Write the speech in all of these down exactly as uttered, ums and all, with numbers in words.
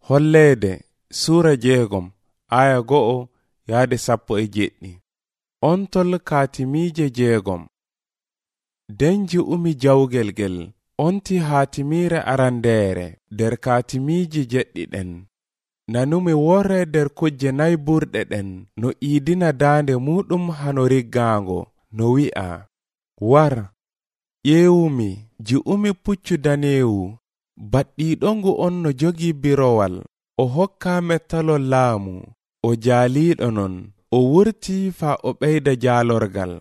Holleede Sura jeegom aya go'o yaade sappo e jeɗɗi. On tol kaatimiije jeegom. Denji umi jawgel gel onti haatimiire arandeere der kaatimiiji jeɗɗiɗen. Nanumi worre der kujje nay burɗe ɗen no iidina daande muɗum hano riggaango no wi'a: War, ƴeewumi ji'umi puccu daneewu, baɗɗiiɗongu on no jogii birowal, o hokkaame talol laamu, o jaaliiɗo non, o wurtii faa o ɓeyda jaalorgal.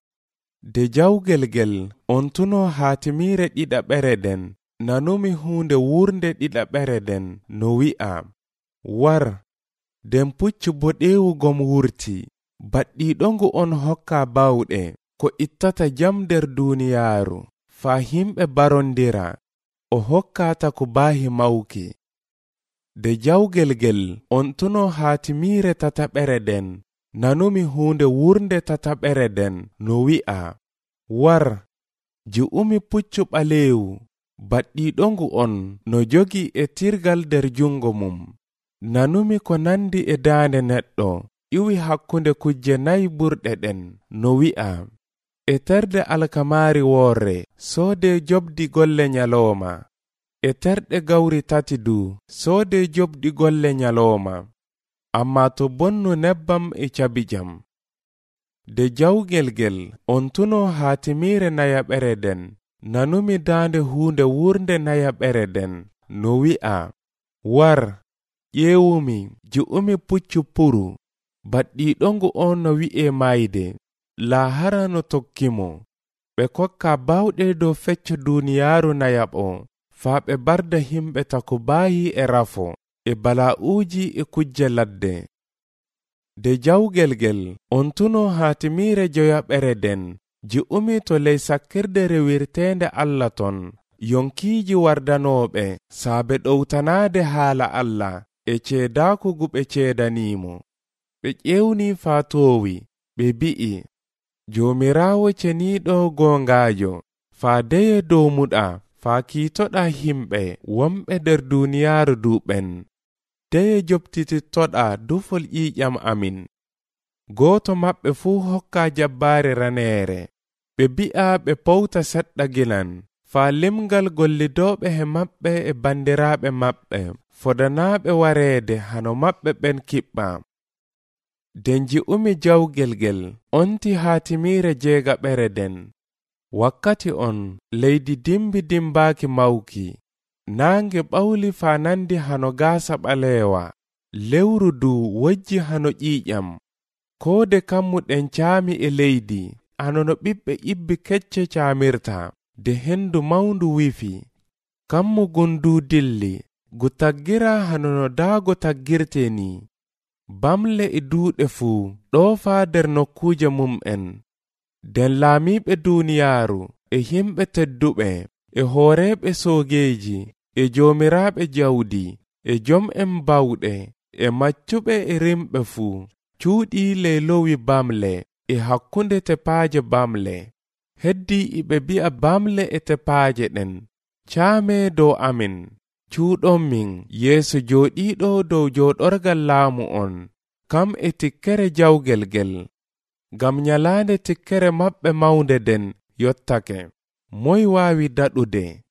De jawgel gel on tuno haatimiire ɗiɗaɓere den, nanumi huunde wurnde ɗiɗaɓere den no wi'a: War, den puccu boɗeewu gom wurti, baɗɗiiɗongu on hokka bawɗe ko ittata jam der duuniyaaru, faa himɓe barondira, o hokkata ko baahi mawki. De jawgel gel on tuno haatimiire tataɓere den, nanumi huunde wurnde tataɓere den no wi'a: War, ji'umi puccu ɓaleewu, baɗɗiiɗongu on no jogi e tirgal der jungo mum. Nanumi ko nandi e daande neɗɗo, iwi hakkunde kujje nayi burɗe ɗen no wi'a: E terde alkamaari woorre soode jobdi golle nyalooma, e terɗe gawri tati du soode jobdi golle nyalooma, amma to bonnu nebbam e cabijam. De jawgel gel on tuno haatimiire nayaɓere den, nanumi daande huunde wurnde nayaɓere den no wi'a: War, ƴeewumi ji'umi puccu puru, baɗɗiiɗongu on no wi'e mayde, laahara no tokkimo, ɓe kokka bawɗe dow fecco duuniyaaru nayaɓo, faa ɓe barda himɓe tako baayi e rafo, e bala'uuji e kujje ladde. De jawgel gel on tuno haatimiire joyaɓere den, ji'umi to ley sakkirde rewirteende Allah ton, yonkiiji wardanooɓe saabe ɗowtanaade haala Allah e ceedaaku ɓe ceedaniimo. Ɓe ƴewni faa toowi, ɓe bi'i: Joomiraawo ceniiɗo goongaajo, faa deye dowmuɗa faa kiitoɗa himɓe wonɓe der duuniyaaru duuɓen. Deye jobtitittoɗa dufol ƴiiƴam amin. Gooto maɓɓe fuu hokka jabbaare raneere, ɓe bi'a ɓe powta seɗɗa gilan, faa limgal gollidooɓe he maɓɓe e bandiraaɓe maɓɓe fodanaaɓe wareede hano maɓɓe ɓen kiɓɓa. Den ji'umi jawgel gel onti haatimiire jeegaɓere den. Wakkati on leydi dimbi dimbaaki mawki, naange ɓawli faa nandi hano gaasa ɓaleewa, lewru du wojji hano ƴiiƴam, koode kammuɗen caami e leydi hano no ɓiɓɓe ibbi kecce caamirta, de hendu mawndu wifi. Kammugun du dilli, gu taggira hano no daago taggirte ni. Bamle e duuɗe fuu ɗoofaa der nokkuuje mum'en. Den laamiiɓe duuniyaaru e himɓe tedduɓe e hooreeɓe soogeeji e joomiraaɓe jawdi e jom'en bawɗe e maccuɓe e rimɓe fuu cuuɗii ley lowi bamle e hakkunde tepaaje bamle. Heddii iɓe bi'a bamle e tepaaje ɗen: Caamee dow amin, cuuɗon min yeeso jooɗiiɗo dow jooɗorgal laamu on, kam e tikkere jawgel gel. Ngam nyalaande tikkere maɓɓe mawnde den yottake, moy waawi daɗude?